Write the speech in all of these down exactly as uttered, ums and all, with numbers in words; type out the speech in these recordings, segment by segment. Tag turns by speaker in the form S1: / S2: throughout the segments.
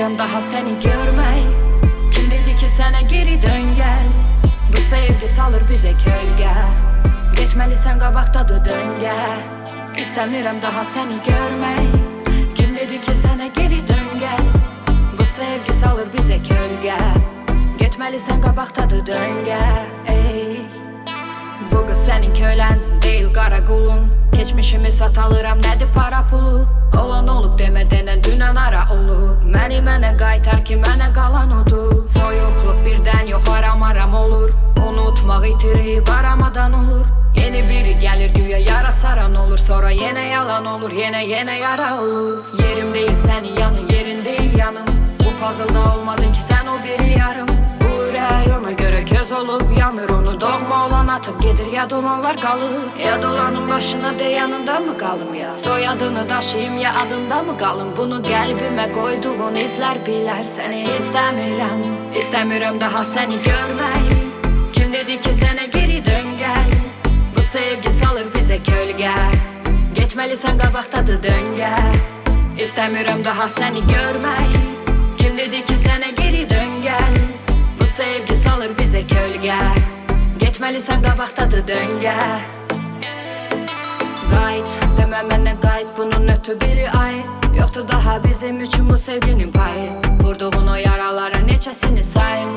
S1: İstəmirəm daha səni görmək. Kim dedi ki sənə geri dön gəl? Bu sevgi salır bizə kölgə. Getməlisən qabaqdadır döngə. İstəmirəm daha səni görmək. Kim dedi ki sənə geri dön gəl? Bu sevgi salır bizə kölgə. Getməlisən qabaqdadır döngə. Ey, bu qız sənin kölən deyil qara qulun. Keçmişimi satalıram, nədir para pulu? Olan olub demə denən dünən ara olub. Məni mənə qaytar ki mənə qalan odur. Soyuqluq birdən yox aram aram olur. Unutmaq itirib aramadan olur. Yeni biri gəlir güya yara saran olur. Sonra yenə yalan olur, yenə yenə yara olur. Yerim deyil sənin yanın, yerin deyil yanım. Bu puzzle'da olmadın ki sən o biri yarım. Bu ürək ona görə köz olub yanır. Onu doğma olan atıb gedir, yad olanlar qalır. Yad olanın başına de yanında mı qalım ya? Soyadını daşıyım ya adında mı qalım? Bunu qəlbimə qoyduğun izlər bilər. Səni istəmirəm, istəmirəm daha səni görmək. Kim dedi ki sənə geri dön gəl? Bu sevgi salır bizə kölgə. Getməlisən qabaqdadır döngə. İstəmirəm daha səni görmək. Kim dedi ki sənə geri dön gəl? Bu sevgi salır bizə kölgə. Getməlisən qabaqdadır döngə. Qayıt, demə mənə qayıt, bunun ötü biri ay. Yoxdur daha bizim üçün bu sevginin payı. Vurduğun o yaralara neçəsini sayın.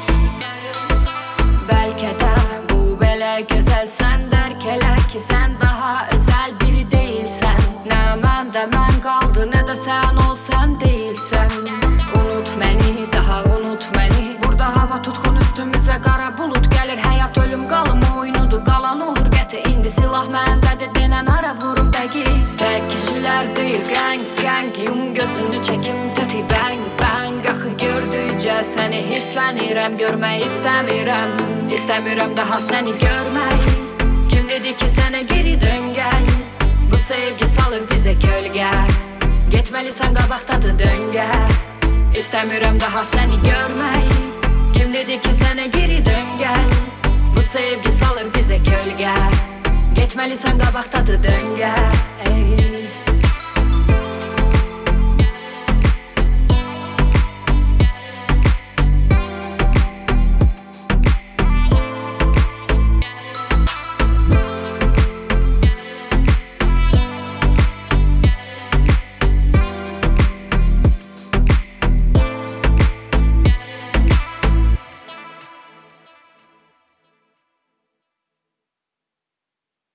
S1: Bəlkə də bu belə gözəl, sən dərk elə ki sən daha özəl biri deyilsən. Nə məndə mən qaldı, nə də sən ol sən deyilsən. Unut məni, daha unut məni. Burada hava tutxun, üstümüzə qara bulut gəlir. Həyat ölüm qalım oyunudur, qalan olur qəti. İndi silah məndədir denən ara vurum bəgi. Tək kişilər deyil qəng qəng. Yum gözünü çəkim təti bəng bəng. Axı gördükcə səni hirslənirəm, görmək istəmirəm. İstəmirəm daha səni görmək. Kim dedi ki sənə geri dön gəl? Bu sevgi salır bizə kölgə. Getməlisən qabaqdadır döngə. İstəmirəm daha səni görmək. Kim dedi ki sənə geri dön gəl? Bu sevgi salır bizə kölgə. Getməlisən qabaqdadır döngə. Ey.